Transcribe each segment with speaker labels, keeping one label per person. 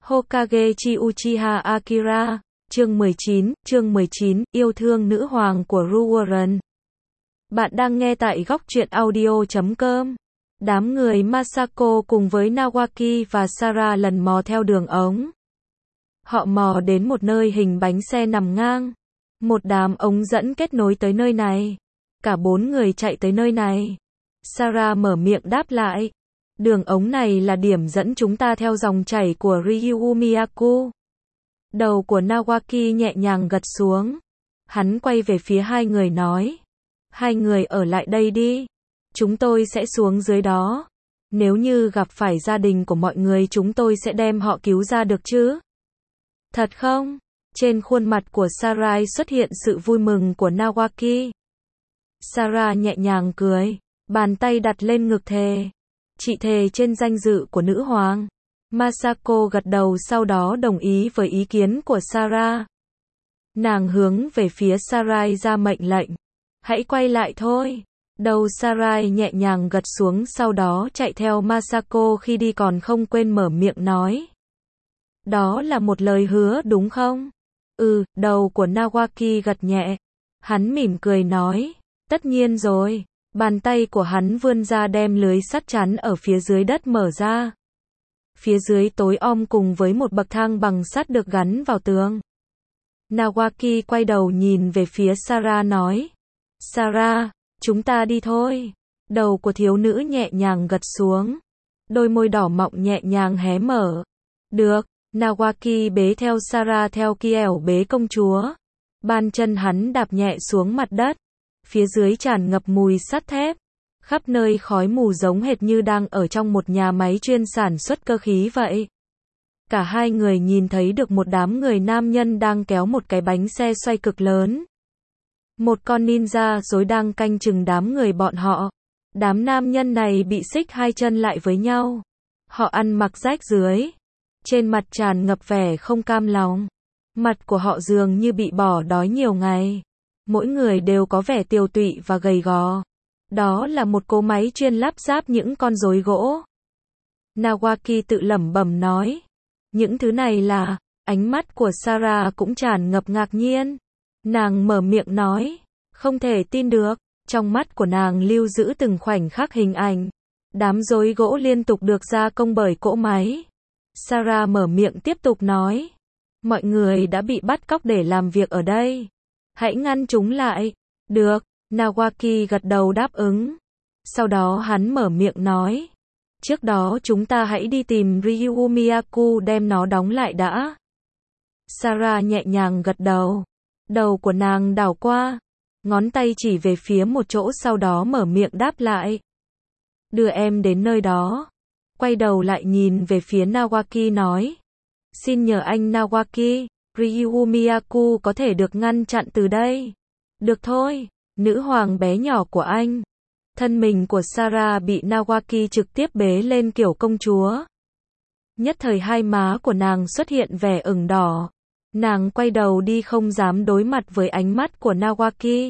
Speaker 1: Hokage chi Uchiha Akira, chương 19, yêu thương nữ hoàng của Rurouni. Bạn đang nghe tại góc truyện audio.com. Đám người Masako cùng với Nawaki và Sarah lần mò theo đường ống. Họ mò đến một nơi hình bánh xe nằm ngang. Một đám ống dẫn kết nối tới nơi này. Cả 4 người chạy tới nơi này. Sarah mở miệng đáp lại. Đường ống này là điểm dẫn chúng ta theo dòng chảy của Ryumiyaku. Đầu của Nawaki nhẹ nhàng gật xuống. Hắn quay về phía hai người nói. Hai người ở lại đây đi. Chúng tôi sẽ xuống dưới đó. Nếu như gặp phải gia đình của mọi người chúng tôi sẽ đem họ cứu ra được chứ? Thật không? Trên khuôn mặt của Sarah xuất hiện sự vui mừng của Nawaki. Sarah nhẹ nhàng cười. Bàn tay đặt lên ngực thề. Chị thề trên danh dự của nữ hoàng. Masako gật đầu sau đó đồng ý với ý kiến của Sarah. Nàng hướng về phía Sarah ra mệnh lệnh. Hãy quay lại thôi. Đầu Sarah nhẹ nhàng gật xuống sau đó chạy theo Masako khi đi còn không quên mở miệng nói. Đó là một lời hứa đúng không? Đầu của Nawaki gật nhẹ. Hắn mỉm cười nói. Tất nhiên rồi. Bàn tay của hắn vươn ra đem lưới sắt chắn ở phía dưới đất mở ra. Phía dưới tối om cùng với một bậc thang bằng sắt được gắn vào tường. Nawaki quay đầu nhìn về phía Sarah nói. Sarah, chúng ta đi thôi. Đầu của thiếu nữ nhẹ nhàng gật xuống. Đôi môi đỏ mọng nhẹ nhàng hé mở. Được, Nawaki bế theo Sarah theo kiệu bế công chúa. Bàn chân hắn đạp nhẹ xuống mặt đất. Phía dưới tràn ngập mùi sắt thép. Khắp nơi khói mù giống hệt như đang ở trong một nhà máy chuyên sản xuất cơ khí vậy. Cả hai người nhìn thấy được một đám người nam nhân đang kéo một cái bánh xe xoay cực lớn. Một con ninja rối đang canh chừng đám người bọn họ. Đám nam nhân này bị xích hai chân lại với nhau. Họ ăn mặc rách rưới. Trên mặt tràn ngập vẻ không cam lòng. Mặt của họ dường như bị bỏ đói nhiều ngày. Mỗi người đều có vẻ tiều tụy và gầy gò. Đó là một cỗ máy chuyên lắp ráp những con rối gỗ. Nawaki tự lẩm bẩm nói. Những thứ này là... Ánh mắt của Sarah cũng tràn ngập ngạc nhiên. Nàng mở miệng nói. Không thể tin được. Trong mắt của nàng lưu giữ từng khoảnh khắc hình ảnh. Đám rối gỗ liên tục được gia công bởi cỗ máy. Sarah mở miệng tiếp tục nói. Mọi người đã bị bắt cóc để làm việc ở đây. Hãy ngăn chúng lại. Được. Nawaki gật đầu đáp ứng. Sau đó hắn mở miệng nói. Trước đó chúng ta hãy đi tìm Ryumiyaku đem nó đóng lại đã. Sarah nhẹ nhàng gật đầu. Đầu của nàng đảo qua. Ngón tay chỉ về phía một chỗ sau đó mở miệng đáp lại. Đưa em đến nơi đó. Quay đầu lại nhìn về phía Nawaki nói. Xin nhờ anh Nawaki, Ryumiyaku có thể được ngăn chặn từ đây. Được thôi, nữ hoàng bé nhỏ của anh. Thân mình của Sarah bị Nawaki trực tiếp bế lên kiểu công chúa. Nhất thời hai má của nàng xuất hiện vẻ ửng đỏ. Nàng quay đầu đi không dám đối mặt với ánh mắt của Nawaki.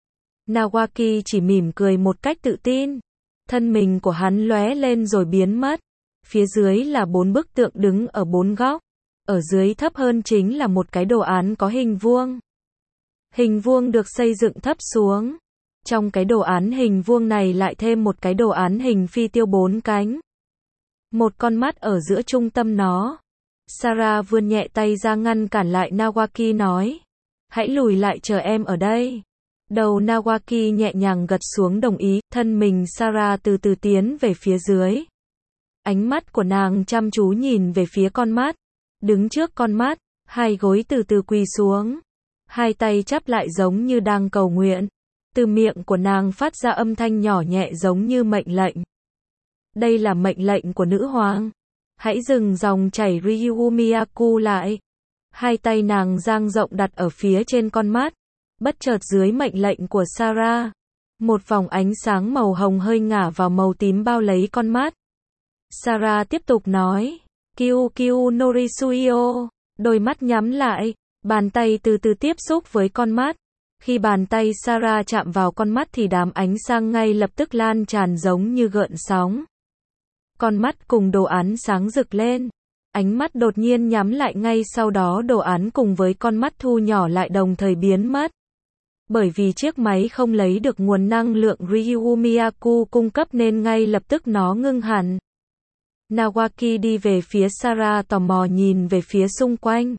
Speaker 1: Nawaki chỉ mỉm cười một cách tự tin. Thân mình của hắn lóe lên rồi biến mất. Phía dưới là 4 bức tượng đứng ở 4 góc. Ở dưới thấp hơn chính là một cái đồ án có hình vuông. Hình vuông được xây dựng thấp xuống. Trong cái đồ án hình vuông này lại thêm một cái đồ án hình phi tiêu 4 cánh. Một con mắt ở giữa trung tâm nó. Sarah vươn nhẹ tay ra ngăn cản lại Nawaki nói. Hãy lùi lại chờ em ở đây. Đầu Nawaki nhẹ nhàng gật xuống đồng ý. Thân mình Sarah từ từ tiến về phía dưới. Ánh mắt của nàng chăm chú nhìn về phía con mắt. Đứng trước con mắt, hai gối từ từ quỳ xuống. Hai tay chắp lại giống như đang cầu nguyện. Từ miệng của nàng phát ra âm thanh nhỏ nhẹ giống như mệnh lệnh. Đây là mệnh lệnh của nữ hoàng. Hãy dừng dòng chảy Ryumiyaku lại. Hai tay nàng dang rộng đặt ở phía trên con mắt. Bất chợt dưới mệnh lệnh của Sarah. Một vòng ánh sáng màu hồng hơi ngả vào màu tím bao lấy con mắt. Sarah tiếp tục nói. Kiu Kiu Norisuyo. Đôi mắt nhắm lại. Bàn tay từ từ tiếp xúc với con mắt. Khi bàn tay Sarah chạm vào con mắt thì đám ánh sáng ngay lập tức lan tràn giống như gợn sóng. Con mắt cùng đồ án sáng rực lên. Ánh mắt đột nhiên nhắm lại, ngay sau đó đồ án cùng với con mắt thu nhỏ lại đồng thời biến mất. Bởi vì chiếc máy không lấy được nguồn năng lượng Ryu Miyaku cung cấp nên ngay lập tức nó ngưng hẳn. Nawaki đi về phía Sarah tò mò nhìn về phía xung quanh.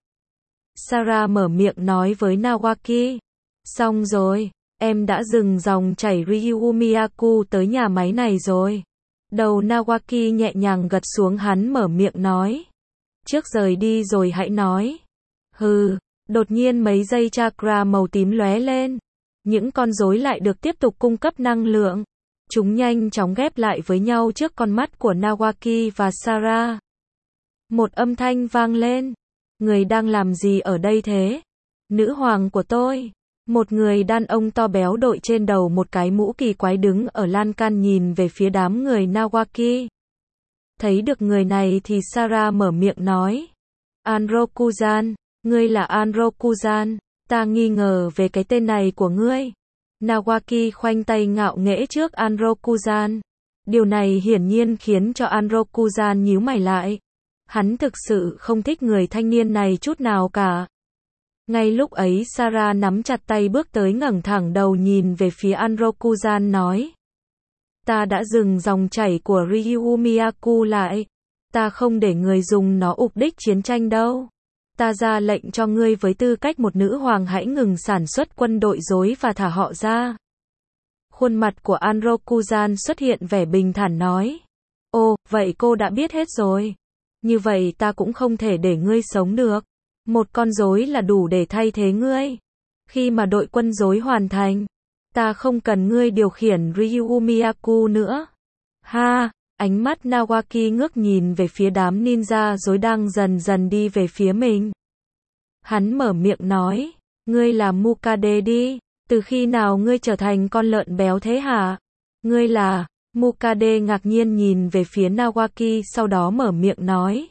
Speaker 1: Sarah mở miệng nói với Nawaki. Xong rồi, em đã dừng dòng chảy Ryu Miyaku tới nhà máy này rồi. Đầu Nawaki nhẹ nhàng gật xuống, hắn mở miệng nói. Trước rời đi rồi hãy nói. Hừ, đột nhiên mấy dây chakra màu tím lóe lên. Những con rối lại được tiếp tục cung cấp năng lượng. Chúng nhanh chóng ghép lại với nhau trước con mắt của Nawaki và Sarah. Một âm thanh vang lên. Người đang làm gì ở đây thế? Nữ hoàng của tôi. Một người đàn ông to béo đội trên đầu một cái mũ kỳ quái đứng ở lan can nhìn về phía đám người Nawaki. Thấy được người này thì Sarah mở miệng nói. Anrokuzan, ngươi là Anrokuzan, ta nghi ngờ về cái tên này của ngươi. Nawaki khoanh tay ngạo nghễ trước Anrokuzan. Điều này hiển nhiên khiến cho Anrokuzan nhíu mày lại. Hắn thực sự không thích người thanh niên này chút nào cả. Ngay lúc ấy Sarah nắm chặt tay bước tới, ngẩng thẳng đầu nhìn về phía Anrokuzan nói. Ta đã dừng dòng chảy của Ryu Miyaku lại. Ta không để người dùng nó ục đích chiến tranh đâu. Ta ra lệnh cho ngươi với tư cách một nữ hoàng hãy ngừng sản xuất quân đội rối và thả họ ra. Khuôn mặt của Anrokuzan xuất hiện vẻ bình thản nói. Ồ, vậy cô đã biết hết rồi. Như vậy ta cũng không thể để ngươi sống được. Một con rối là đủ để thay thế ngươi. Khi mà đội quân rối hoàn thành, ta không cần ngươi điều khiển Ryu Miyaku nữa. Ha, ánh mắt Nawaki ngước nhìn về phía đám ninja rối đang dần dần đi về phía mình. Hắn mở miệng nói, ngươi là Mukade đi, từ khi nào ngươi trở thành con lợn béo thế hả? Ngươi là, Mukade ngạc nhiên nhìn về phía Nawaki sau đó mở miệng nói.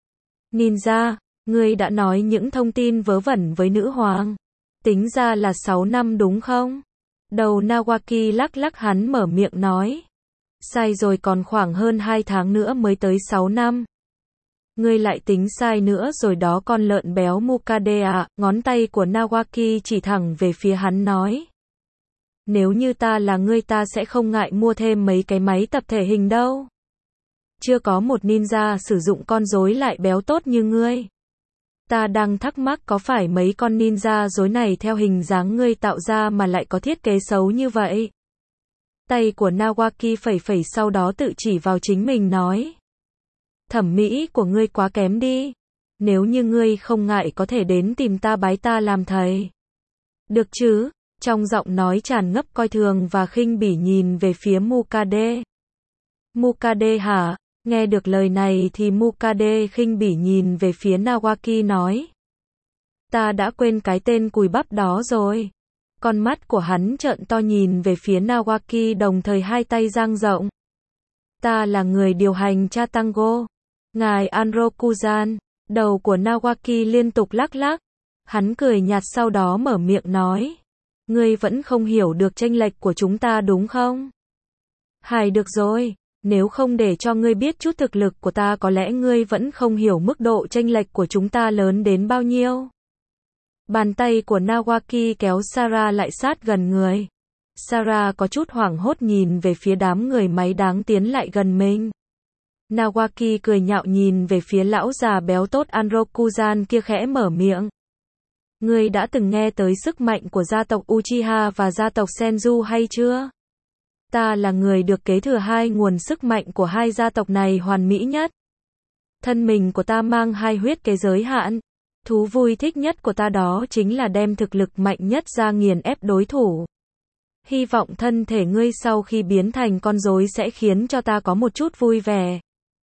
Speaker 1: Ninja, ngươi đã nói những thông tin vớ vẩn với nữ hoàng. Tính ra là 6 năm đúng không? Đầu Nawaki lắc lắc, hắn mở miệng nói. Sai rồi, còn khoảng hơn 2 tháng nữa mới tới 6 năm. Ngươi lại tính sai nữa rồi đó con lợn béo Mukade à, ngón tay của Nawaki chỉ thẳng về phía hắn nói. Nếu như ta là ngươi ta sẽ không ngại mua thêm mấy cái máy tập thể hình đâu. Chưa có một ninja sử dụng con rối lại béo tốt như ngươi. Ta đang thắc mắc có phải mấy con ninja rối này theo hình dáng ngươi tạo ra mà lại có thiết kế xấu như vậy? Tay của Nawaki phẩy phẩy sau đó tự chỉ vào chính mình nói. Thẩm mỹ của ngươi quá kém đi. Nếu như ngươi không ngại có thể đến tìm ta bái ta làm thầy. Được chứ? Trong giọng nói tràn ngập coi thường và khinh bỉ nhìn về phía Mukade. Mukade hả? Nghe được lời này thì Mukade khinh bỉ nhìn về phía Nawaki nói. Ta đã quên cái tên cùi bắp đó rồi. Con mắt của hắn trợn to nhìn về phía Nawaki đồng thời hai tay dang rộng. Ta là người điều hành cha tango. Ngài Anrokuzan. Đầu của Nawaki liên tục lắc lắc. Hắn cười nhạt sau đó mở miệng nói. Ngươi vẫn không hiểu được chênh lệch của chúng ta đúng không? Hài được rồi. Nếu không để cho ngươi biết chút thực lực của ta có lẽ ngươi vẫn không hiểu mức độ chênh lệch của chúng ta lớn đến bao nhiêu. Bàn tay của Nawaki kéo Sarah lại sát gần người. Sarah có chút hoảng hốt nhìn về phía đám người máy đáng tiến lại gần mình. Nawaki cười nhạo nhìn về phía lão già béo tốt Anrokuzan kia khẽ mở miệng. Ngươi đã từng nghe tới sức mạnh của gia tộc Uchiha và gia tộc Senju hay chưa? Ta là người được kế thừa hai nguồn sức mạnh của hai gia tộc này hoàn mỹ nhất. Thân mình của ta mang hai huyết kế giới hạn. Thú vui thích nhất của ta đó chính là đem thực lực mạnh nhất ra nghiền ép đối thủ. Hy vọng thân thể ngươi sau khi biến thành con rối sẽ khiến cho ta có một chút vui vẻ.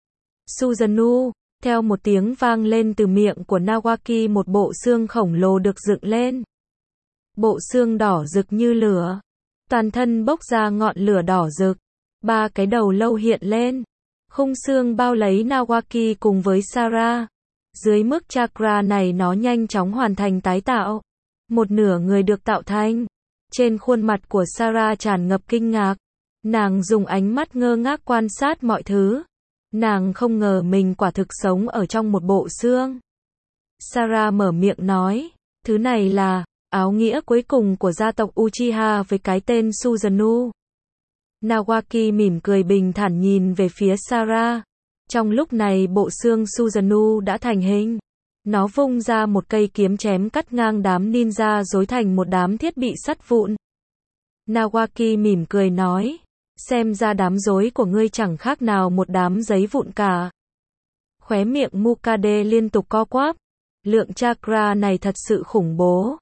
Speaker 1: Suzanu, theo một tiếng vang lên từ miệng của Nawaki, một bộ xương khổng lồ được dựng lên. Bộ xương đỏ rực như lửa. Toàn thân bốc ra ngọn lửa đỏ rực. Ba cái đầu lâu hiện lên. Khung xương bao lấy Nawaki cùng với Sarah. Dưới mức chakra này nó nhanh chóng hoàn thành tái tạo. Một nửa người được tạo thành. Trên khuôn mặt của Sarah tràn ngập kinh ngạc. Nàng dùng ánh mắt ngơ ngác quan sát mọi thứ. Nàng không ngờ mình quả thực sống ở trong một bộ xương. Sarah mở miệng nói, thứ này là áo nghĩa cuối cùng của gia tộc Uchiha với cái tên Susanoo. Nawaki mỉm cười bình thản nhìn về phía Sarah. Trong lúc này bộ xương Susanoo đã thành hình. Nó vung ra một cây kiếm chém cắt ngang đám ninja rối thành một đám thiết bị sắt vụn. Nawaki mỉm cười nói, xem ra đám rối của ngươi chẳng khác nào một đám giấy vụn cả. Khóe miệng Mukade liên tục co quắp. Lượng chakra này thật sự khủng bố.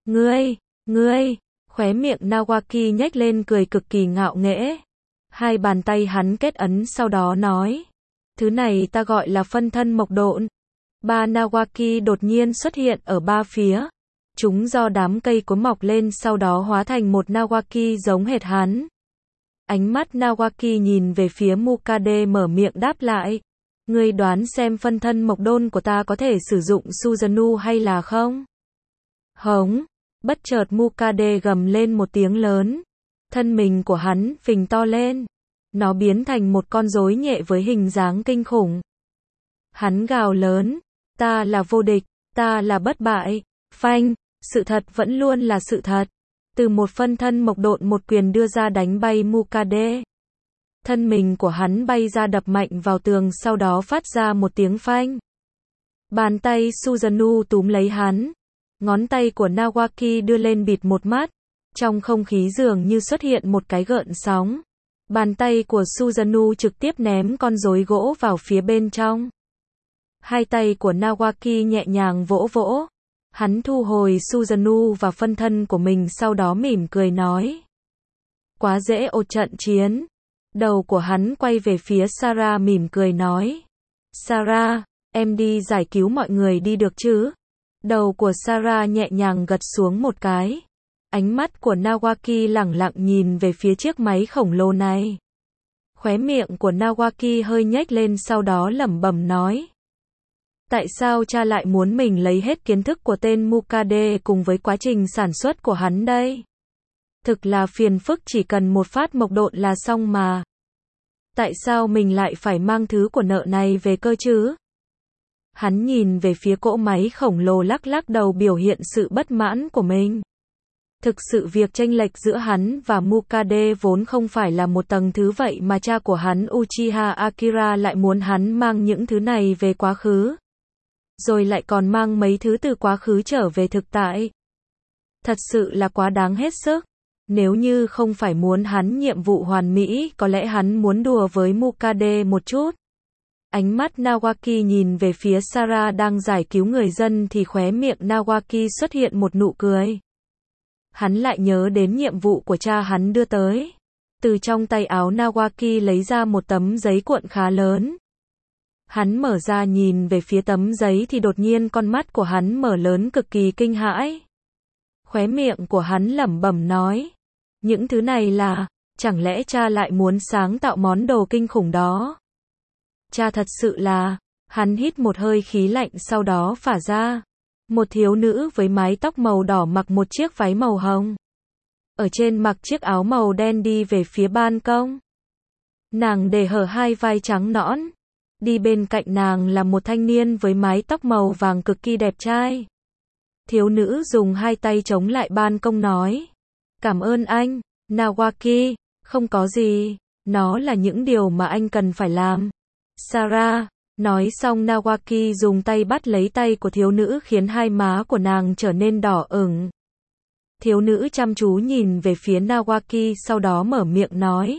Speaker 1: Ngươi, khóe miệng Nawaki nhếch lên cười cực kỳ ngạo nghễ. Hai bàn tay hắn kết ấn sau đó nói, thứ này ta gọi là phân thân mộc độn. Ba Nawaki đột nhiên xuất hiện ở ba phía. Chúng do đám cây cối mọc lên sau đó hóa thành một Nawaki giống hệt hắn. Ánh mắt Nawaki nhìn về phía Mukade mở miệng đáp lại. Ngươi đoán xem phân thân mộc độn của ta có thể sử dụng Susanoo hay là không? Hống! Bất chợt Mukade gầm lên một tiếng lớn. Thân mình của hắn phình to lên. Nó biến thành một con rối nhẹ với hình dáng kinh khủng. Hắn gào lớn. Ta là vô địch, ta là bất bại. Phanh! Sự thật vẫn luôn là sự thật. Từ một phân thân mộc độn một quyền đưa ra đánh bay Mukade. Thân mình của hắn bay ra đập mạnh vào tường sau đó phát ra một tiếng phanh. Bàn tay Susanoo túm lấy hắn. Ngón tay của Nawaki đưa lên bịt một mắt. Trong không khí dường như xuất hiện một cái gợn sóng. Bàn tay của Susanoo trực tiếp ném con rối gỗ vào phía bên trong. Hai tay của Nawaki nhẹ nhàng vỗ vỗ. Hắn thu hồi Susanoo và phân thân của mình sau đó mỉm cười nói. Quá dễ ột trận chiến. Đầu của hắn quay về phía Sarah mỉm cười nói. Sarah, em đi giải cứu mọi người đi được chứ? Đầu của Sarah nhẹ nhàng gật xuống một cái. Ánh mắt của Nawaki lẳng lặng nhìn về phía chiếc máy khổng lồ này. Khóe miệng của Nawaki hơi nhếch lên sau đó lẩm bẩm nói. Tại sao cha lại muốn mình lấy hết kiến thức của tên Mukade cùng với quá trình sản xuất của hắn đây? Thực là phiền phức, chỉ cần một phát mộc độn là xong mà. Tại sao mình lại phải mang thứ của nợ này về cơ chứ? Hắn nhìn về phía cỗ máy khổng lồ lắc lắc đầu biểu hiện sự bất mãn của mình. Thực sự việc chênh lệch giữa hắn và Mukade vốn không phải là một tầng thứ vậy mà cha của hắn Uchiha Akira lại muốn hắn mang những thứ này về quá khứ. Rồi lại còn mang mấy thứ từ quá khứ trở về thực tại. Thật sự là quá đáng hết sức. Nếu như không phải muốn hắn nhiệm vụ hoàn mỹ, có lẽ hắn muốn đùa với Mukade một chút. Ánh mắt Nawaki nhìn về phía Sarah đang giải cứu người dân thì khóe miệng Nawaki xuất hiện một nụ cười. Hắn lại nhớ đến nhiệm vụ của cha hắn đưa tới. Từ trong tay áo Nawaki lấy ra một tấm giấy cuộn khá lớn. Hắn mở ra nhìn về phía tấm giấy thì đột nhiên con mắt của hắn mở lớn cực kỳ kinh hãi. Khóe miệng của hắn lẩm bẩm nói. Những thứ này là, chẳng lẽ cha lại muốn sáng tạo món đồ kinh khủng đó? Cha thật sự là, hắn hít một hơi khí lạnh sau đó phả ra. Một thiếu nữ với mái tóc màu đỏ mặc một chiếc váy màu hồng. Ở trên mặc chiếc áo màu đen đi về phía ban công. Nàng để hở hai vai trắng nõn. Đi bên cạnh nàng là một thanh niên với mái tóc màu vàng cực kỳ đẹp trai. Thiếu nữ dùng hai tay chống lại ban công nói. Cảm ơn anh, Nawaki, không có gì, nó là những điều mà anh cần phải làm. Sarah, nói xong Nawaki dùng tay bắt lấy tay của thiếu nữ khiến hai má của nàng trở nên đỏ ửng. Thiếu nữ chăm chú nhìn về phía Nawaki sau đó mở miệng nói.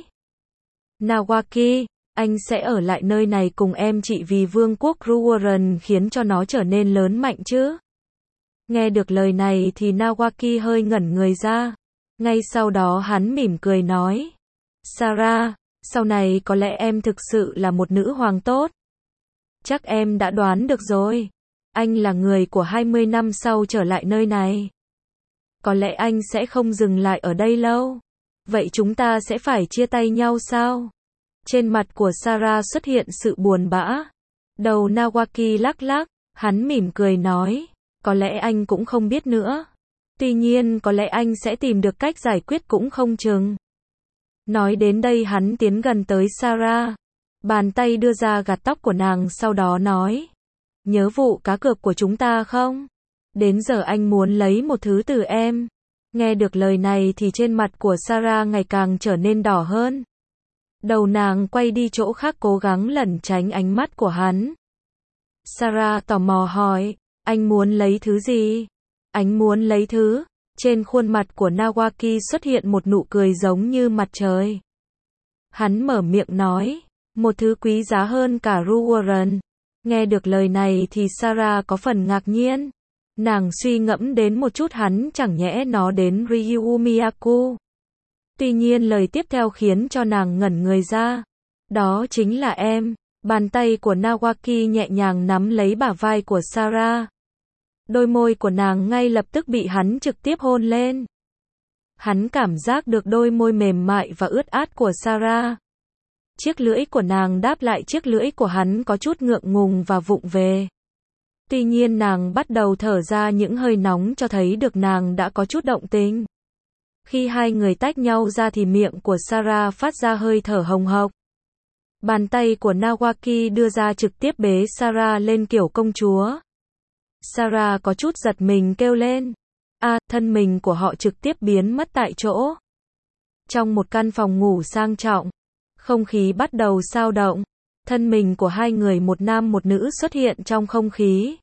Speaker 1: Nawaki, anh sẽ ở lại nơi này cùng em chị vì vương quốc Ruoren khiến cho nó trở nên lớn mạnh chứ? Nghe được lời này thì Nawaki hơi ngẩn người ra. Ngay sau đó hắn mỉm cười nói. Sarah, sau này có lẽ em thực sự là một nữ hoàng tốt. Chắc em đã đoán được rồi. Anh là người của 20 năm sau trở lại nơi này. Có lẽ anh sẽ không dừng lại ở đây lâu. Vậy chúng ta sẽ phải chia tay nhau sao? Trên mặt của Sarah xuất hiện sự buồn bã. Đầu Nawaki lắc lắc, hắn mỉm cười nói. Có lẽ anh cũng không biết nữa. Tuy nhiên có lẽ anh sẽ tìm được cách giải quyết cũng không chừng. Nói đến đây hắn tiến gần tới Sarah. Bàn tay đưa ra gạt tóc của nàng sau đó nói. Nhớ vụ cá cược của chúng ta không? Đến giờ anh muốn lấy một thứ từ em. Nghe được lời này thì trên mặt của Sarah ngày càng trở nên đỏ hơn. Đầu nàng quay đi chỗ khác cố gắng lẩn tránh ánh mắt của hắn. Sarah tò mò hỏi, anh muốn lấy thứ gì? Anh muốn lấy thứ. Trên khuôn mặt của Nawaki xuất hiện một nụ cười giống như mặt trời. Hắn mở miệng nói, một thứ quý giá hơn cả Ruoren. Nghe được lời này thì Sarah có phần ngạc nhiên. Nàng suy ngẫm đến một chút hắn chẳng nhẽ nó đến Ryu Miyaku. Tuy nhiên lời tiếp theo khiến cho nàng ngẩn người ra. Đó chính là em. Bàn tay của Nawaki nhẹ nhàng nắm lấy bả vai của Sarah. Đôi môi của nàng ngay lập tức bị hắn trực tiếp hôn lên. Hắn cảm giác được đôi môi mềm mại và ướt át của Sarah. Chiếc lưỡi của nàng đáp lại chiếc lưỡi của hắn có chút ngượng ngùng và vụng về. Tuy nhiên nàng bắt đầu thở ra những hơi nóng cho thấy được nàng đã có chút động tình. Khi hai người tách nhau ra thì miệng của Sarah phát ra hơi thở hồng hộc. Bàn tay của Nawaki đưa ra trực tiếp bế Sarah lên kiểu công chúa. Sarah có chút giật mình kêu lên. Thân mình của họ trực tiếp biến mất tại chỗ. Trong một căn phòng ngủ sang trọng, không khí bắt đầu xao động. Thân mình của hai người một nam một nữ xuất hiện trong không khí.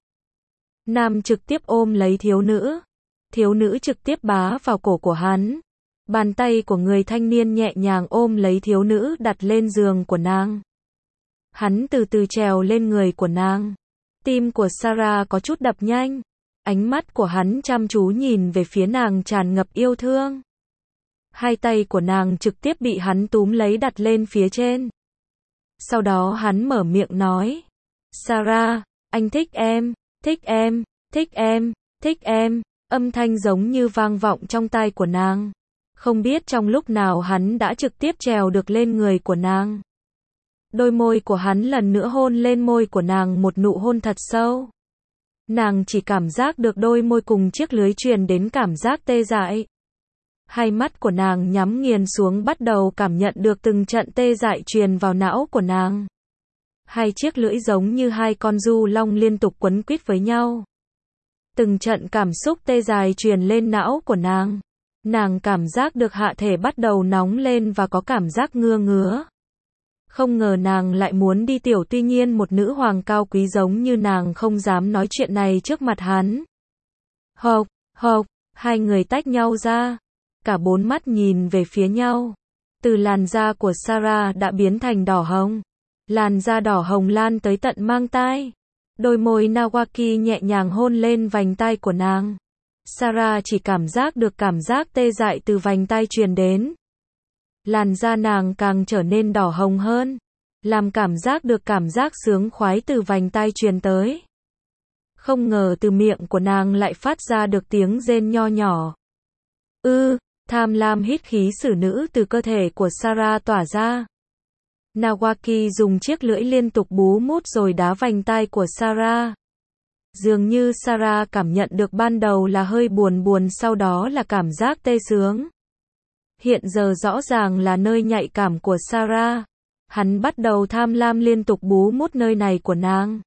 Speaker 1: Nam trực tiếp ôm lấy thiếu nữ. Thiếu nữ trực tiếp bá vào cổ của hắn. Bàn tay của người thanh niên nhẹ nhàng ôm lấy thiếu nữ đặt lên giường của nàng. Hắn từ từ trèo lên người của nàng. Tim của Sarah có chút đập nhanh. Ánh mắt của hắn chăm chú nhìn về phía nàng tràn ngập yêu thương. Hai tay của nàng trực tiếp bị hắn túm lấy đặt lên phía trên. Sau đó hắn mở miệng nói. Sarah, anh thích em, thích em, thích em, thích em. Âm thanh giống như vang vọng trong tai của nàng. Không biết trong lúc nào hắn đã trực tiếp trèo được lên người của nàng. Đôi môi của hắn lần nữa hôn lên môi của nàng một nụ hôn thật sâu. Nàng chỉ cảm giác được đôi môi cùng chiếc lưới truyền đến cảm giác tê dại. Hai mắt của nàng nhắm nghiền xuống bắt đầu cảm nhận được từng trận tê dại truyền vào não của nàng. Hai chiếc lưỡi giống như hai con du long liên tục quấn quýt với nhau. Từng trận cảm xúc tê dại truyền lên não của nàng. Nàng cảm giác được hạ thể bắt đầu nóng lên và có cảm giác ngứa ngứa. Không ngờ nàng lại muốn đi tiểu, tuy nhiên một nữ hoàng cao quý giống như nàng không dám nói chuyện này trước mặt hắn. Hộc, hộc, hai người tách nhau ra. Cả bốn mắt nhìn về phía nhau. Từ làn da của Sarah đã biến thành đỏ hồng. Làn da đỏ hồng lan tới tận mang tai. Đôi môi Nawaki nhẹ nhàng hôn lên vành tai của nàng. Sarah chỉ cảm giác được cảm giác tê dại từ vành tai truyền đến. Làn da nàng càng trở nên đỏ hồng hơn. Làm cảm giác được cảm giác sướng khoái từ vành tai truyền tới. Không ngờ từ miệng của nàng lại phát ra được tiếng rên nho nhỏ. Tham lam hít khí xử nữ từ cơ thể của Sarah tỏa ra. Nawaki dùng chiếc lưỡi liên tục bú mút rồi đá vành tai của Sarah. Dường như Sarah cảm nhận được ban đầu là hơi buồn buồn, sau đó là cảm giác tê sướng. Hiện giờ rõ ràng là nơi nhạy cảm của Sarah. Hắn bắt đầu tham lam liên tục bú mút nơi này của nàng.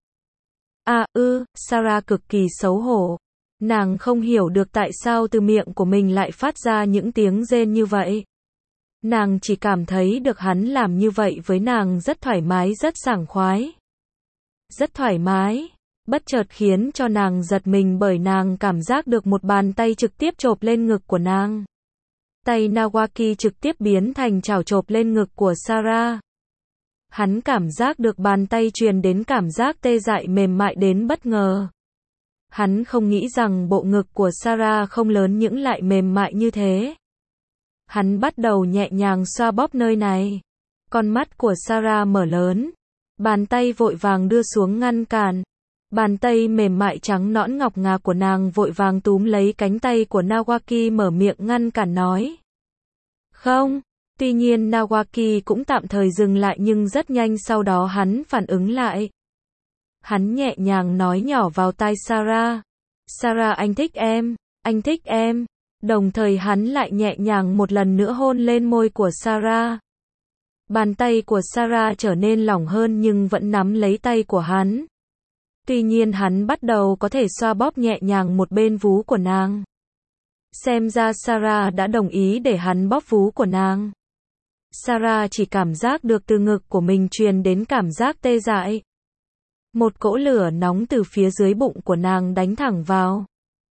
Speaker 1: Sarah cực kỳ xấu hổ. Nàng không hiểu được tại sao từ miệng của mình lại phát ra những tiếng rên như vậy. Nàng chỉ cảm thấy được hắn làm như vậy với nàng rất thoải mái, rất sảng khoái. Rất thoải mái. Bất chợt khiến cho nàng giật mình bởi nàng cảm giác được một bàn tay trực tiếp chộp lên ngực của nàng. Tay Nawaki trực tiếp biến thành chảo chộp lên ngực của Sarah. Hắn cảm giác được bàn tay truyền đến cảm giác tê dại mềm mại đến bất ngờ. Hắn không nghĩ rằng bộ ngực của Sarah không lớn nhưng lại mềm mại như thế. Hắn bắt đầu nhẹ nhàng xoa bóp nơi này. Con mắt của Sarah mở lớn. Bàn tay vội vàng đưa xuống ngăn cản. Bàn tay mềm mại trắng nõn ngọc ngà của nàng vội vàng túm lấy cánh tay của Nawaki mở miệng ngăn cản nói. Không. Tuy nhiên Nawaki cũng tạm thời dừng lại nhưng rất nhanh sau đó hắn phản ứng lại. Hắn nhẹ nhàng nói nhỏ vào tai Sarah. Sarah, anh thích em, anh thích em. Đồng thời hắn lại nhẹ nhàng một lần nữa hôn lên môi của Sarah. Bàn tay của Sarah trở nên lỏng hơn nhưng vẫn nắm lấy tay của hắn. Tuy nhiên hắn bắt đầu có thể xoa bóp nhẹ nhàng một bên vú của nàng. Xem ra Sarah đã đồng ý để hắn bóp vú của nàng. Sarah chỉ cảm giác được từ ngực của mình truyền đến cảm giác tê dại. Một cỗ lửa nóng từ phía dưới bụng của nàng đánh thẳng vào.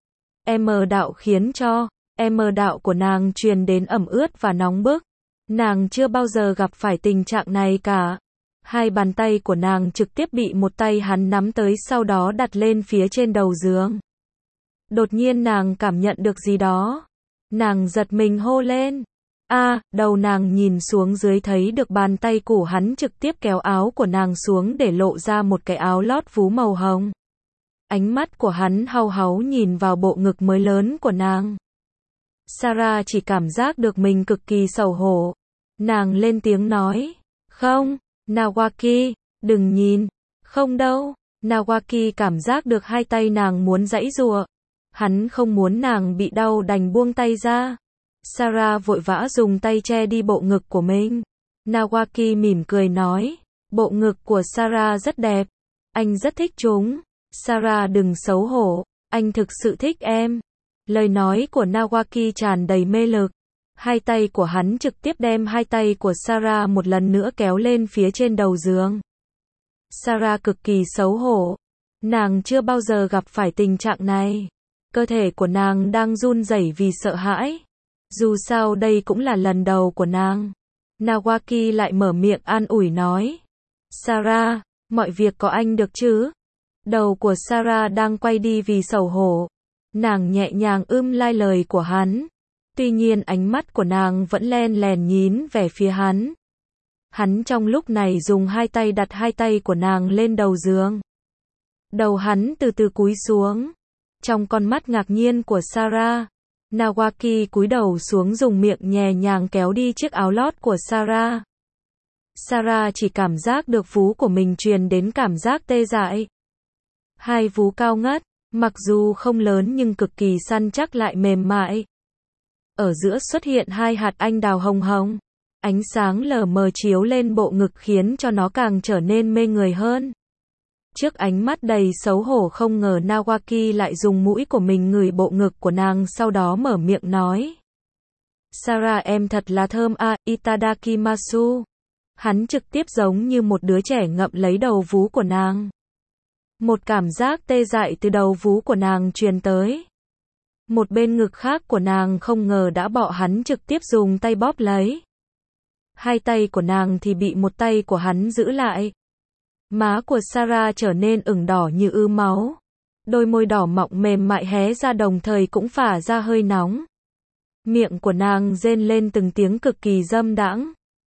Speaker 1: Đạo khiến cho đạo của nàng truyền đến ẩm ướt và nóng bức. Nàng chưa bao giờ gặp phải tình trạng này cả. Hai bàn tay của nàng trực tiếp bị một tay hắn nắm tới sau đó đặt lên phía trên đầu giường. Đột nhiên nàng cảm nhận được gì đó. Nàng giật mình hô lên. Đầu nàng nhìn xuống dưới thấy được bàn tay của hắn trực tiếp kéo áo của nàng xuống để lộ ra một cái áo lót vú màu hồng. Ánh mắt của hắn hau háu nhìn vào bộ ngực mới lớn của nàng. Sarah chỉ cảm giác được mình cực kỳ xấu hổ. Nàng lên tiếng nói. Không, Nawaki, đừng nhìn. Không đâu. Nawaki cảm giác được hai tay nàng muốn giãy giụa. Hắn không muốn nàng bị đau đành buông tay ra. Sarah vội vã dùng tay che đi bộ ngực của mình. Nawaki mỉm cười nói. Bộ ngực của Sarah rất đẹp. Anh rất thích chúng. Sarah đừng xấu hổ. Anh thực sự thích em. Lời nói của Nawaki tràn đầy mê lực. Hai tay của hắn trực tiếp đem hai tay của Sarah một lần nữa kéo lên phía trên đầu giường. Sarah cực kỳ xấu hổ. Nàng chưa bao giờ gặp phải tình trạng này. Cơ thể của nàng đang run rẩy vì sợ hãi. Dù sao đây cũng là lần đầu của nàng. Nawaki lại mở miệng an ủi nói. Sarah, mọi việc có anh được chứ? Đầu của Sarah đang quay đi vì xấu hổ. Nàng nhẹ nhàng lai lời của hắn. Tuy nhiên ánh mắt của nàng vẫn len lén nhìn về phía hắn. Hắn trong lúc này dùng hai tay đặt hai tay của nàng lên đầu giường. Đầu hắn từ từ cúi xuống. Trong con mắt ngạc nhiên của Sarah, Nawaki cúi đầu xuống dùng miệng nhẹ nhàng kéo đi chiếc áo lót của Sarah. Sarah chỉ cảm giác được vú của mình truyền đến cảm giác tê dại. Hai vú cao ngất, mặc dù không lớn nhưng cực kỳ săn chắc lại mềm mại. Ở giữa xuất hiện hai hạt anh đào hồng hồng. Ánh sáng lờ mờ chiếu lên bộ ngực khiến cho nó càng trở nên mê người hơn. Trước ánh mắt đầy xấu hổ không ngờ Nawaki lại dùng mũi của mình ngửi bộ ngực của nàng sau đó mở miệng nói. Sarah em thật là thơm itadakimasu. Hắn trực tiếp giống như một đứa trẻ ngậm lấy đầu vú của nàng. Một cảm giác tê dại từ đầu vú của nàng truyền tới. Một bên ngực khác của nàng không ngờ đã bị hắn trực tiếp dùng tay bóp lấy. Hai tay của nàng thì bị một tay của hắn giữ lại. Má của Sarah trở nên ửng đỏ như máu. Đôi môi đỏ mọng mềm mại hé ra đồng thời cũng phả ra hơi nóng. Miệng của nàng rên lên từng tiếng cực kỳ dâm đãng.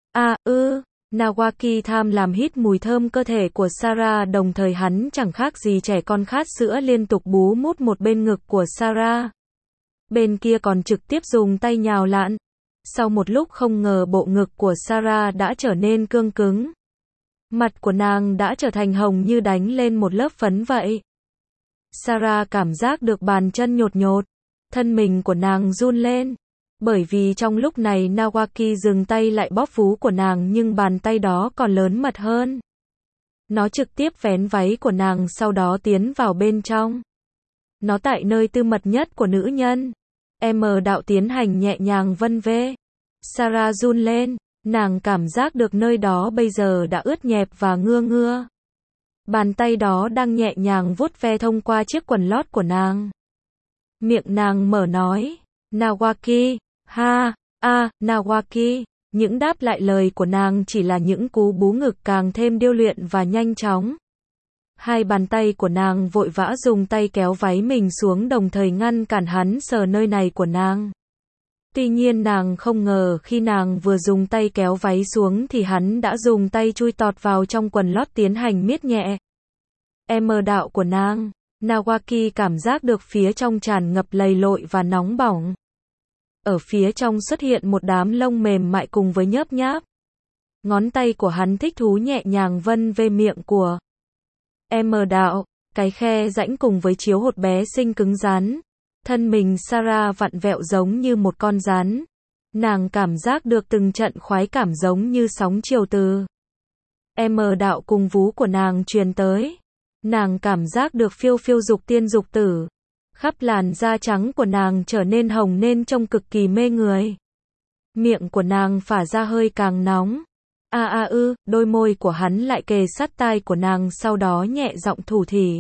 Speaker 1: Nawaki tham làm hít mùi thơm cơ thể của Sarah đồng thời hắn chẳng khác gì trẻ con khát sữa liên tục bú mút một bên ngực của Sarah. Bên kia còn trực tiếp dùng tay nhào lạn. Sau một lúc không ngờ bộ ngực của Sarah đã trở nên cương cứng. Mặt của nàng đã trở thành hồng như đánh lên một lớp phấn vậy. Sarah cảm giác được bàn chân nhột nhột. Thân mình của nàng run lên. Bởi vì trong lúc này Nawaki dừng tay lại bóp vú của nàng nhưng bàn tay đó còn lớn mật hơn. Nó trực tiếp vén váy của nàng sau đó tiến vào bên trong. Nó tại nơi tư mật nhất của nữ nhân. Đạo tiến hành nhẹ nhàng vân vê. Sarah run lên. Nàng cảm giác được nơi đó bây giờ đã ướt nhẹp và ngưa ngưa. Bàn tay đó đang nhẹ nhàng vuốt ve thông qua chiếc quần lót của nàng. Miệng nàng mở nói. Nawaki. Nawaki. Những đáp lại lời của nàng chỉ là những cú bú ngực càng thêm điêu luyện và nhanh chóng. Hai bàn tay của nàng vội vã dùng tay kéo váy mình xuống đồng thời ngăn cản hắn sờ nơi này của nàng. Tuy nhiên nàng không ngờ khi nàng vừa dùng tay kéo váy xuống thì hắn đã dùng tay chui tọt vào trong quần lót tiến hành miết nhẹ. Đạo của nàng. Nawaki cảm giác được phía trong tràn ngập lầy lội và nóng bỏng. Ở phía trong xuất hiện một đám lông mềm mại cùng với nhớp nháp. Ngón tay của hắn thích thú nhẹ nhàng vân về miệng của đạo, cái khe rãnh cùng với chiếu hột bé xinh cứng rắn. Thân mình Sarah vặn vẹo giống như một con rắn. Nàng cảm giác được từng trận khoái cảm giống như sóng chiều từ đạo cùng vú của nàng truyền tới. Nàng cảm giác được phiêu phiêu dục tiên dục tử. Khắp làn da trắng của nàng trở nên hồng nên trông cực kỳ mê người. Miệng của nàng phả ra hơi càng nóng. Đôi môi của hắn lại kề sát tai của nàng sau đó nhẹ giọng thủ thỉ.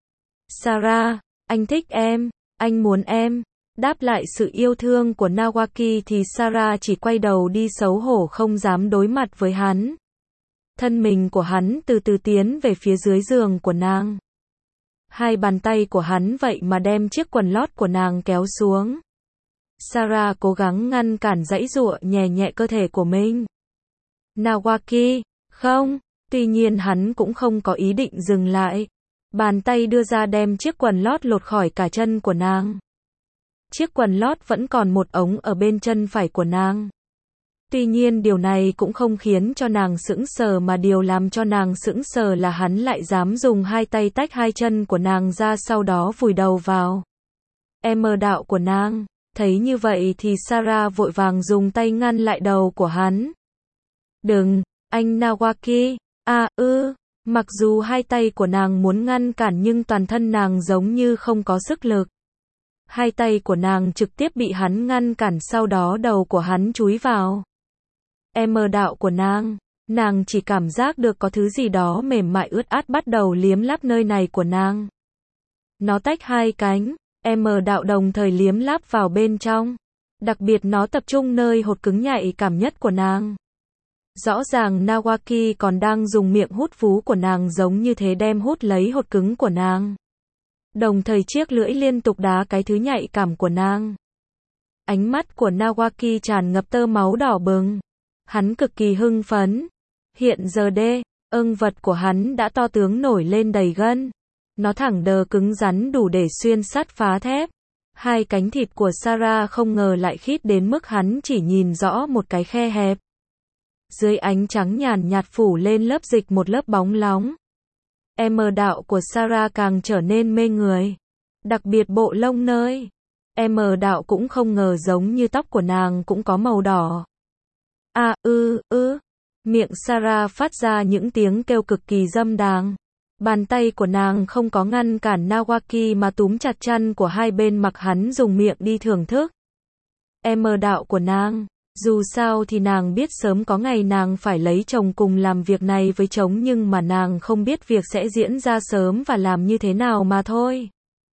Speaker 1: Sarah, anh thích em, anh muốn em. Đáp lại sự yêu thương của Nawaki thì Sarah chỉ quay đầu đi xấu hổ không dám đối mặt với hắn. Thân mình của hắn từ từ tiến về phía dưới giường của nàng. Hai bàn tay của hắn vậy mà đem chiếc quần lót của nàng kéo xuống. Sarah cố gắng ngăn cản giãy giụa nhẹ nhẹ cơ thể của mình. Nawaki, không, tuy nhiên hắn cũng không có ý định dừng lại. Bàn tay đưa ra đem chiếc quần lót lột khỏi cả chân của nàng. Chiếc quần lót vẫn còn một ống ở bên chân phải của nàng. Tuy nhiên điều này cũng không khiến cho nàng sững sờ mà điều làm cho nàng sững sờ là hắn lại dám dùng hai tay tách hai chân của nàng ra sau đó vùi đầu vào đạo của nàng. Thấy như vậy thì Sarah vội vàng dùng tay ngăn lại đầu của hắn. Đừng, anh Nawaki, mặc dù hai tay của nàng muốn ngăn cản nhưng toàn thân nàng giống như không có sức lực. Hai tay của nàng trực tiếp bị hắn ngăn cản sau đó đầu của hắn chúi vào đạo của nàng chỉ cảm giác được có thứ gì đó mềm mại ướt át bắt đầu liếm láp nơi này của nàng. Nó tách hai cánh, đạo đồng thời liếm láp vào bên trong. Đặc biệt nó tập trung nơi hột cứng nhạy cảm nhất của nàng. Rõ ràng Nawaki còn đang dùng miệng hút vú của nàng giống như thế đem hút lấy hột cứng của nàng. Đồng thời chiếc lưỡi liên tục đá cái thứ nhạy cảm của nàng. Ánh mắt của Nawaki tràn ngập tơ máu đỏ bừng. Hắn cực kỳ hưng phấn. Hiện giờ ưng vật của hắn đã to tướng nổi lên đầy gân. Nó thẳng đờ cứng rắn đủ để xuyên sắt phá thép. Hai cánh thịt của Sarah không ngờ lại khít đến mức hắn chỉ nhìn rõ một cái khe hẹp. Dưới ánh trắng nhàn nhạt phủ lên lớp dịch một lớp bóng lóng. Đạo của Sarah càng trở nên mê người. Đặc biệt bộ lông nơi đạo cũng không ngờ giống như tóc của nàng cũng có màu đỏ. Miệng Sarah phát ra những tiếng kêu cực kỳ dâm đàng. Bàn tay của nàng không có ngăn cản Nawaki mà túm chặt chân của hai bên mặc hắn dùng miệng đi thưởng thức đạo của nàng. Dù sao thì nàng biết sớm có ngày nàng phải lấy chồng cùng làm việc này với chồng nhưng mà nàng không biết việc sẽ diễn ra sớm và làm như thế nào mà thôi.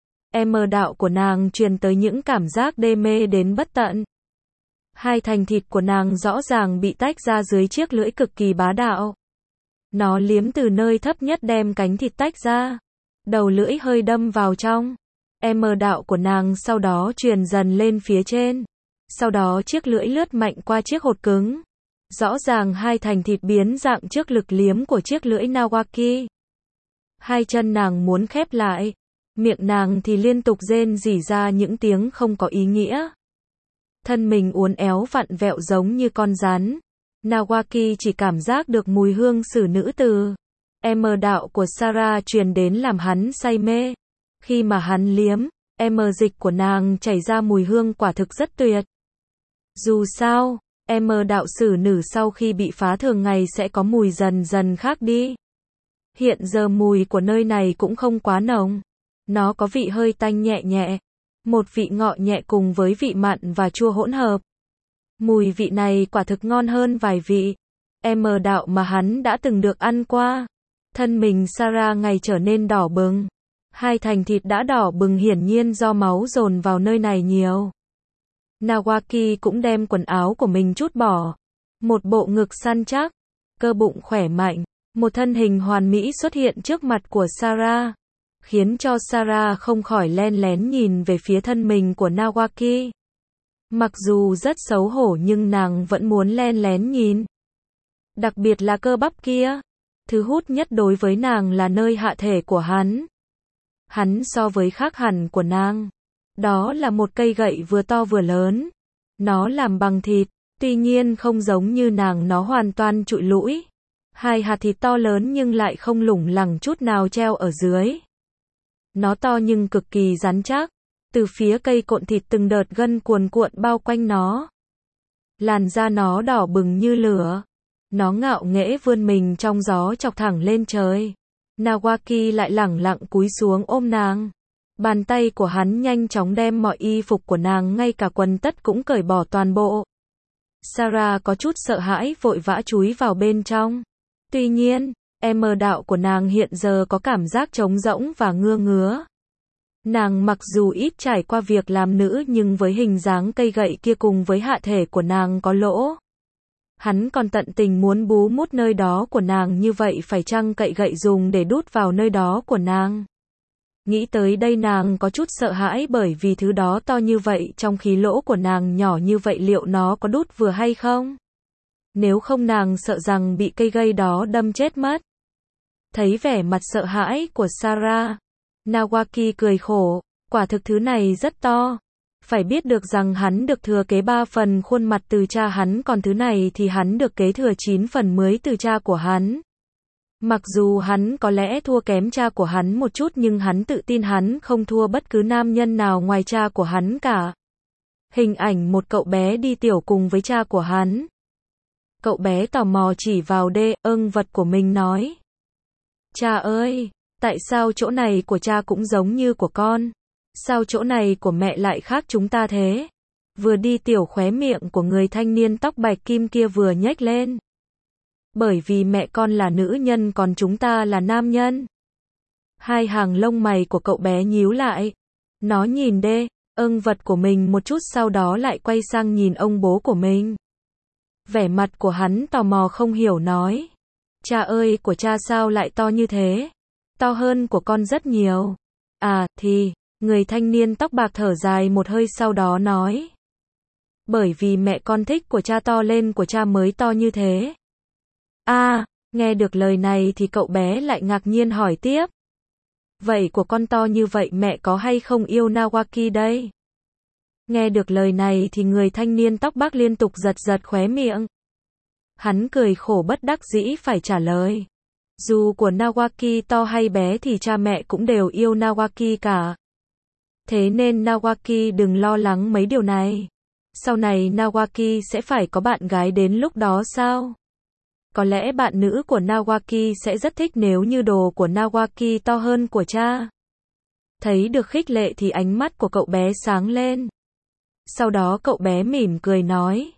Speaker 1: Đạo của nàng truyền tới những cảm giác đê mê đến bất tận. Hai thành thịt của nàng rõ ràng bị tách ra dưới chiếc lưỡi cực kỳ bá đạo. Nó liếm từ nơi thấp nhất đem cánh thịt tách ra. Đầu lưỡi hơi đâm vào trong đạo của nàng sau đó truyền dần lên phía trên. Sau đó chiếc lưỡi lướt mạnh qua chiếc hột cứng. Rõ ràng hai thành thịt biến dạng trước lực liếm của chiếc lưỡi Nawaki. Hai chân nàng muốn khép lại. Miệng nàng thì liên tục rên rỉ ra những tiếng không có ý nghĩa. Thân mình uốn éo vặn vẹo giống như con rắn. Nawaki chỉ cảm giác được mùi hương xử nữ từ đạo của Sarah truyền đến làm hắn say mê. Khi mà hắn liếm, dịch của nàng chảy ra mùi hương quả thực rất tuyệt. Dù sao, đạo xử nữ sau khi bị phá thường ngày sẽ có mùi dần dần khác đi. Hiện giờ mùi của nơi này cũng không quá nồng. Nó có vị hơi tanh nhẹ nhẹ. Một vị ngọt nhẹ cùng với vị mặn và chua hỗn hợp. Mùi vị này quả thực ngon hơn vài vị đạo mà hắn đã từng được ăn qua. Thân mình Sarah ngày trở nên đỏ bừng. Hai thành thịt đã đỏ bừng hiển nhiên do máu dồn vào nơi này nhiều. Nawaki cũng đem quần áo của mình trút bỏ. Một bộ ngực săn chắc, cơ bụng khỏe mạnh, một thân hình hoàn mỹ xuất hiện trước mặt của Sarah. Khiến cho Sarah không khỏi len lén nhìn về phía thân mình của Nawaki. Mặc dù rất xấu hổ nhưng nàng vẫn muốn len lén nhìn. Đặc biệt là cơ bắp kia. Thứ hút nhất đối với nàng là nơi hạ thể của hắn. Hắn so với khác hẳn của nàng. Đó là một cây gậy vừa to vừa lớn. Nó làm bằng thịt, tuy nhiên không giống như nàng nó hoàn toàn trụi lũi. Hai hạt thịt to lớn nhưng lại không lủng lẳng chút nào treo ở dưới. Nó to nhưng cực kỳ rắn chắc. Từ phía cây cộn thịt từng đợt gân cuồn cuộn bao quanh nó. Làn da nó đỏ bừng như lửa. Nó ngạo nghễ vươn mình trong gió chọc thẳng lên trời. Nawaki lại lẳng lặng cúi xuống ôm nàng. Bàn tay của hắn nhanh chóng đem mọi y phục của nàng ngay cả quần tất cũng cởi bỏ toàn bộ. Sarah có chút sợ hãi vội vã chúi vào bên trong. Tuy nhiên, đạo của nàng hiện giờ có cảm giác trống rỗng và ngứa ngứa. Nàng mặc dù ít trải qua việc làm nữ nhưng với hình dáng cây gậy kia cùng với hạ thể của nàng có lỗ. Hắn còn tận tình muốn bú mút nơi đó của nàng như vậy phải chăng cậy gậy dùng để đút vào nơi đó của nàng. Nghĩ tới đây nàng có chút sợ hãi bởi vì thứ đó to như vậy trong khi lỗ của nàng nhỏ như vậy liệu nó có đút vừa hay không? Nếu không nàng sợ rằng bị cây gậy đó đâm chết mất. Thấy vẻ mặt sợ hãi của Sarah, Nawaki cười khổ, quả thực thứ này rất to. Phải biết được rằng hắn được thừa kế 3 phần khuôn mặt từ cha hắn còn thứ này thì hắn được kế thừa 9 phần mới từ cha của hắn. Mặc dù hắn có lẽ thua kém cha của hắn một chút nhưng hắn tự tin hắn không thua bất cứ nam nhân nào ngoài cha của hắn cả. Hình ảnh một cậu bé đi tiểu cùng với cha của hắn. Cậu bé tò mò chỉ vào vật của mình nói. Cha ơi, tại sao chỗ này của cha cũng giống như của con? Sao chỗ này của mẹ lại khác chúng ta thế? Vừa đi tiểu khóe miệng của người thanh niên tóc bạch kim kia vừa nhếch lên. Bởi vì mẹ con là nữ nhân còn chúng ta là nam nhân. Hai hàng lông mày của cậu bé nhíu lại. Nó nhìn vật của mình một chút sau đó lại quay sang nhìn ông bố của mình. Vẻ mặt của hắn tò mò không hiểu nói. Cha ơi, của cha sao lại to như thế? To hơn của con rất nhiều. À, thì, người thanh niên tóc bạc thở dài một hơi sau đó nói. Bởi vì mẹ con thích của cha to lên của cha mới to như thế. Nghe được lời này thì cậu bé lại ngạc nhiên hỏi tiếp. Vậy của con to như vậy mẹ có hay không yêu Nawaki đây? Nghe được lời này thì người thanh niên tóc bạc liên tục giật giật khóe miệng. Hắn cười khổ bất đắc dĩ phải trả lời. Dù của Nawaki to hay bé thì cha mẹ cũng đều yêu Nawaki cả. Thế nên Nawaki đừng lo lắng mấy điều này. Sau này Nawaki sẽ phải có bạn gái đến lúc đó sao? Có lẽ bạn nữ của Nawaki sẽ rất thích nếu như đồ của Nawaki to hơn của cha. Thấy được khích lệ thì ánh mắt của cậu bé sáng lên. Sau đó cậu bé mỉm cười nói.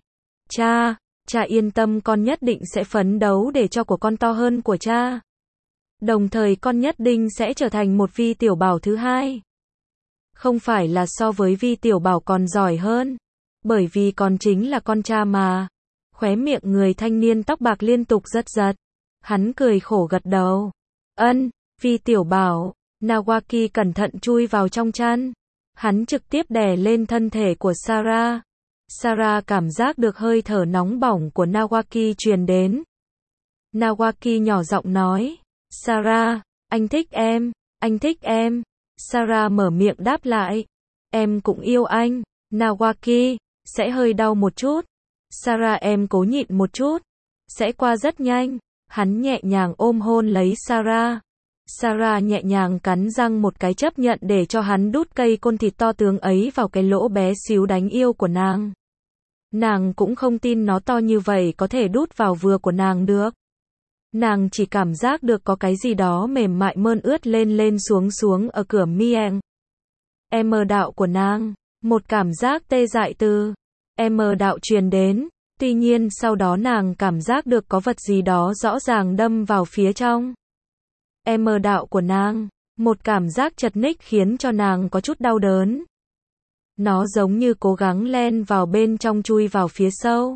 Speaker 1: Cha yên tâm con nhất định sẽ phấn đấu để cho của con to hơn của cha. Đồng thời con nhất định sẽ trở thành một Vi tiểu bảo thứ hai. Không phải là so với Vi tiểu bảo còn giỏi hơn. Bởi vì con chính là con cha mà. Khóe miệng người thanh niên tóc bạc liên tục giật giật. Hắn cười khổ gật đầu. Vi tiểu bảo. Nawaki cẩn thận chui vào trong chăn. Hắn trực tiếp đè lên thân thể của Sarah. Sarah cảm giác được hơi thở nóng bỏng của Nawaki truyền đến. Nawaki nhỏ giọng nói. Sarah, anh thích em. Sarah mở miệng đáp lại. Em cũng yêu anh. Nawaki, sẽ hơi đau một chút. Sarah em cố nhịn một chút. Sẽ qua rất nhanh. Hắn nhẹ nhàng ôm hôn lấy Sarah. Sarah nhẹ nhàng cắn răng một cái chấp nhận để cho hắn đút cây côn thịt to tướng ấy vào cái lỗ bé xíu đáng yêu của nàng. Nàng cũng không tin nó to như vậy có thể đút vào vừa của nàng được. Nàng chỉ cảm giác được có cái gì đó mềm mại mơn ướt lên xuống ở cửa miệng. Đạo của nàng, một cảm giác tê dại từ đạo truyền đến. Tuy nhiên sau đó nàng cảm giác được có vật gì đó rõ ràng đâm vào phía trong. Đạo của nàng, một cảm giác chật ních khiến cho nàng có chút đau đớn. Nó giống như cố gắng len vào bên trong chui vào phía sâu.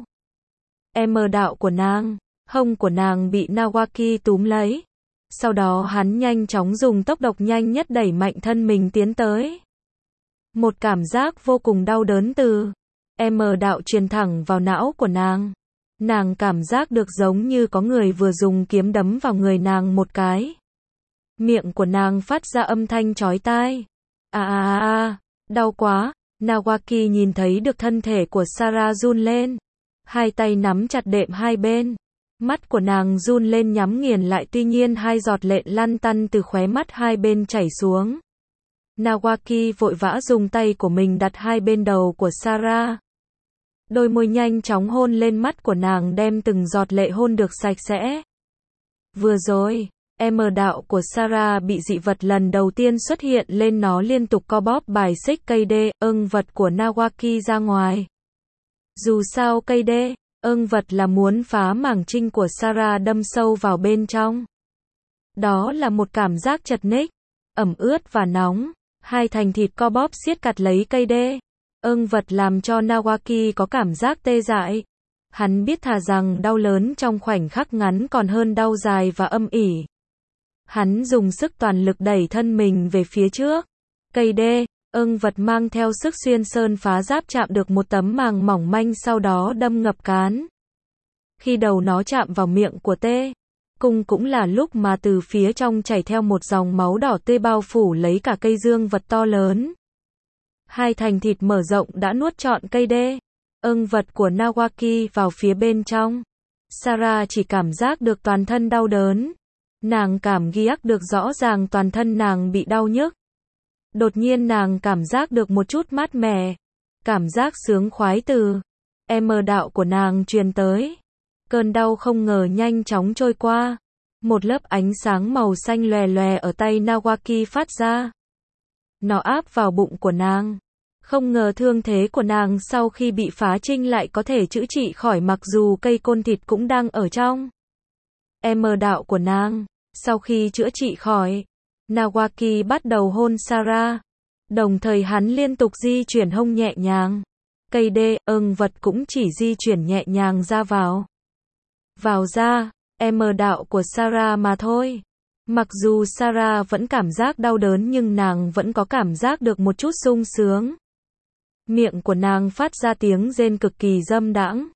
Speaker 1: Đạo của nàng, hông của nàng bị Nawaki túm lấy. Sau đó hắn nhanh chóng dùng tốc độ nhanh nhất đẩy mạnh thân mình tiến tới. Một cảm giác vô cùng đau đớn từ đạo truyền thẳng vào não của nàng. Nàng cảm giác được giống như có người vừa dùng kiếm đấm vào người nàng một cái. Miệng của nàng phát ra âm thanh chói tai. Đau quá. Nawaki nhìn thấy được thân thể của Sarah run lên. Hai tay nắm chặt đệm hai bên. Mắt của nàng run lên nhắm nghiền lại tuy nhiên hai giọt lệ lăn tăn từ khóe mắt hai bên chảy xuống. Nawaki vội vã dùng tay của mình đặt hai bên đầu của Sarah. Đôi môi nhanh chóng hôn lên mắt của nàng đem từng giọt lệ hôn được sạch sẽ. Vừa rồi, đạo của Sarah bị dị vật lần đầu tiên xuất hiện lên nó liên tục co bóp bài xích cây đê, vật của Nawaki ra ngoài. Dù sao cây đê, vật là muốn phá màng trinh của Sarah đâm sâu vào bên trong. Đó là một cảm giác chật ních, ẩm ướt và nóng. Hai thành thịt co bóp siết chặt lấy cây đê. Vật làm cho Nawaki có cảm giác tê dại. Hắn biết thà rằng đau lớn trong khoảnh khắc ngắn còn hơn đau dài và âm ỉ. Hắn dùng sức toàn lực đẩy thân mình về phía trước. Cây đê, vật mang theo sức xuyên sơn phá giáp chạm được một tấm màng mỏng manh sau đó đâm ngập cán. Khi đầu nó chạm vào miệng của tê cung cũng là lúc mà từ phía trong chảy theo một dòng máu đỏ tươi bao phủ lấy cả cây dương vật to lớn. Hai thành thịt mở rộng đã nuốt trọn cây đê, vật của Nawaki vào phía bên trong. Sarah chỉ cảm giác được toàn thân đau đớn. Nàng cảm giác được rõ ràng toàn thân nàng bị đau nhức. Đột nhiên nàng cảm giác được một chút mát mẻ. Cảm giác sướng khoái từ đạo của nàng truyền tới. Cơn đau không ngờ nhanh chóng trôi qua. Một lớp ánh sáng màu xanh lòe lòe ở tay Nawaki phát ra. Nó áp vào bụng của nàng. Không ngờ thương thế của nàng sau khi bị phá trinh lại có thể chữa trị khỏi mặc dù cây côn thịt cũng đang ở trong. Đạo của nàng, sau khi chữa trị khỏi, Nawaki bắt đầu hôn Sarah. Đồng thời hắn liên tục di chuyển hông nhẹ nhàng. Cây đê, vật cũng chỉ di chuyển nhẹ nhàng ra vào. Vào ra, đạo của Sarah mà thôi. Mặc dù Sarah vẫn cảm giác đau đớn nhưng nàng vẫn có cảm giác được một chút sung sướng. Miệng của nàng phát ra tiếng rên cực kỳ dâm đãng.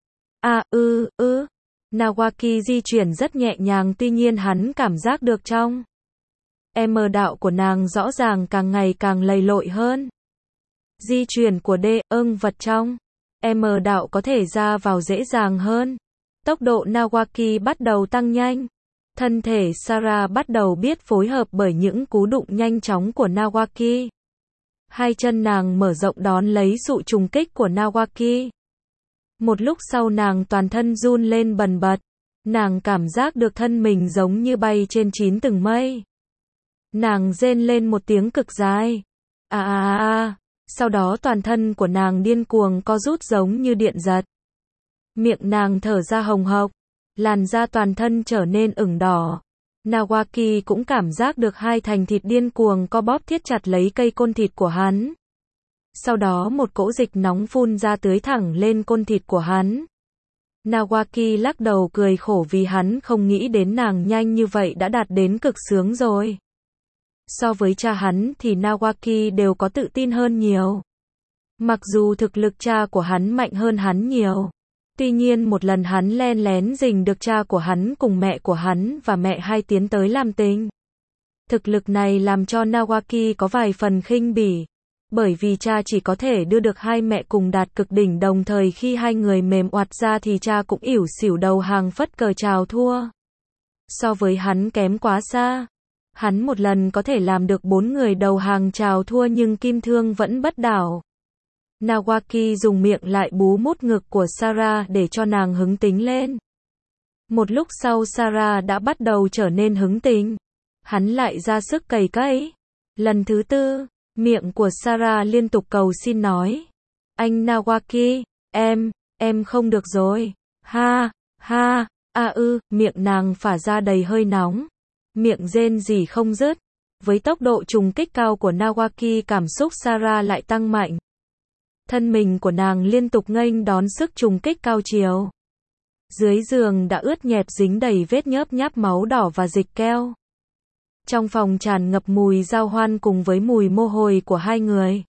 Speaker 1: Nawaki di chuyển rất nhẹ nhàng tuy nhiên hắn cảm giác được trong đạo của nàng rõ ràng càng ngày càng lầy lội hơn. Di chuyển của đê, vật trong đạo có thể ra vào dễ dàng hơn. Tốc độ Nawaki bắt đầu tăng nhanh. Thân thể Sarah bắt đầu biết phối hợp bởi những cú đụng nhanh chóng của Nawaki. Hai chân nàng mở rộng đón lấy sự trùng kích của Nawaki. Một lúc sau nàng toàn thân run lên bần bật. Nàng cảm giác được thân mình giống như bay trên 9 tầng mây. Nàng rên lên một tiếng cực dài. Sau đó toàn thân của nàng điên cuồng co rút giống như điện giật. Miệng nàng thở ra hồng hộc. Làn da toàn thân trở nên ửng đỏ. Nawaki cũng cảm giác được hai thành thịt điên cuồng co bóp thiết chặt lấy cây côn thịt của hắn. Sau đó một cỗ dịch nóng phun ra tưới thẳng lên côn thịt của hắn. Nawaki lắc đầu cười khổ vì hắn không nghĩ đến nàng nhanh như vậy đã đạt đến cực sướng rồi. So với cha hắn thì Nawaki đều có tự tin hơn nhiều. Mặc dù thực lực cha của hắn mạnh hơn hắn nhiều. Tuy nhiên một lần hắn len lén rình được cha của hắn cùng mẹ của hắn và mẹ hai tiến tới làm tình. Thực lực này làm cho Nawaki có vài phần khinh bỉ. Bởi vì cha chỉ có thể đưa được hai mẹ cùng đạt cực đỉnh đồng thời khi hai người mềm oặt ra thì cha cũng ỉu xỉu đầu hàng phất cờ chào thua. So với hắn kém quá xa. Hắn một lần có thể làm được 4 người đầu hàng chào thua nhưng kim thương vẫn bất đảo. Nawaki dùng miệng lại bú mút ngực của Sarah để cho nàng hứng tính lên. Một lúc sau Sarah đã bắt đầu trở nên hứng tính. Hắn lại ra sức cày cấy. Lần thứ 4, miệng của Sarah liên tục cầu xin nói. Anh Nawaki, em không được rồi. Miệng nàng phả ra đầy hơi nóng. Miệng rên rỉ không dứt. Với tốc độ trùng kích cao của Nawaki cảm xúc Sarah lại tăng mạnh. Thân mình của nàng liên tục nghênh đón sức trùng kích cao chiều. Dưới giường đã ướt nhẹp dính đầy vết nhớp nháp máu đỏ và dịch keo. Trong phòng tràn ngập mùi giao hoan cùng với mùi mồ hôi của hai người.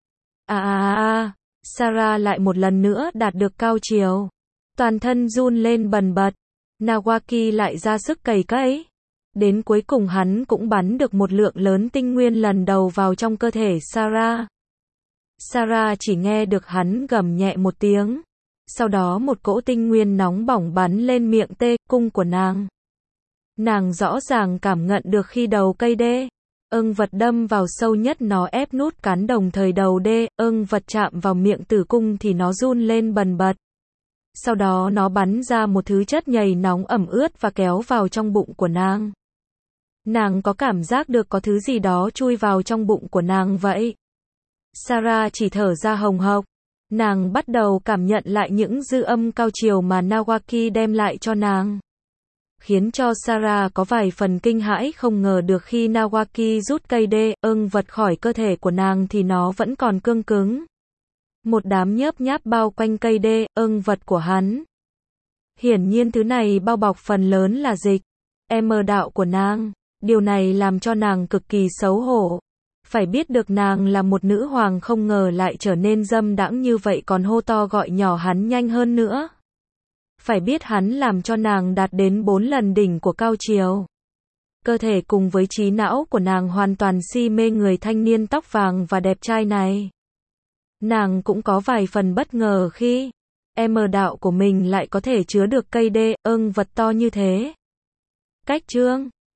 Speaker 1: Sarah lại một lần nữa đạt được cao chiều. Toàn thân run lên bần bật. Nawaki lại ra sức cày cấy. Đến cuối cùng hắn cũng bắn được một lượng lớn tinh nguyên lần đầu vào trong cơ thể Sarah. Sarah chỉ nghe được hắn gầm nhẹ một tiếng. Sau đó một cỗ tinh nguyên nóng bỏng bắn lên miệng tê cung của nàng. Nàng rõ ràng cảm nhận được khi đầu cây đê, ưng vật đâm vào sâu nhất nó ép nút cắn đồng thời đầu đê, ưng vật chạm vào miệng tử cung thì nó run lên bần bật. Sau đó nó bắn ra một thứ chất nhầy nóng ẩm ướt và kéo vào trong bụng của nàng. Nàng có cảm giác được có thứ gì đó chui vào trong bụng của nàng vậy. Sarah chỉ thở ra hồng hộc. Nàng bắt đầu cảm nhận lại những dư âm cao triều mà Nawaki đem lại cho nàng. Khiến cho Sarah có vài phần kinh hãi, không ngờ được khi Nawaki rút cây đê, ưng vật khỏi cơ thể của nàng thì nó vẫn còn cương cứng. Một đám nhớp nháp bao quanh cây đê, ưng vật của hắn. Hiển nhiên thứ này bao bọc phần lớn là dịch. Đạo của nàng. Điều này làm cho nàng cực kỳ xấu hổ. Phải biết được nàng là một nữ hoàng không ngờ lại trở nên dâm đãng như vậy, còn hô to gọi nhỏ hắn nhanh hơn nữa. Phải biết hắn làm cho nàng đạt đến 4 lần đỉnh của cao triều. Cơ thể cùng với trí não của nàng hoàn toàn si mê người thanh niên tóc vàng và đẹp trai này. Nàng cũng có vài phần bất ngờ khi đạo của mình lại có thể chứa được cây đê, ưng vật to như thế. Cách chương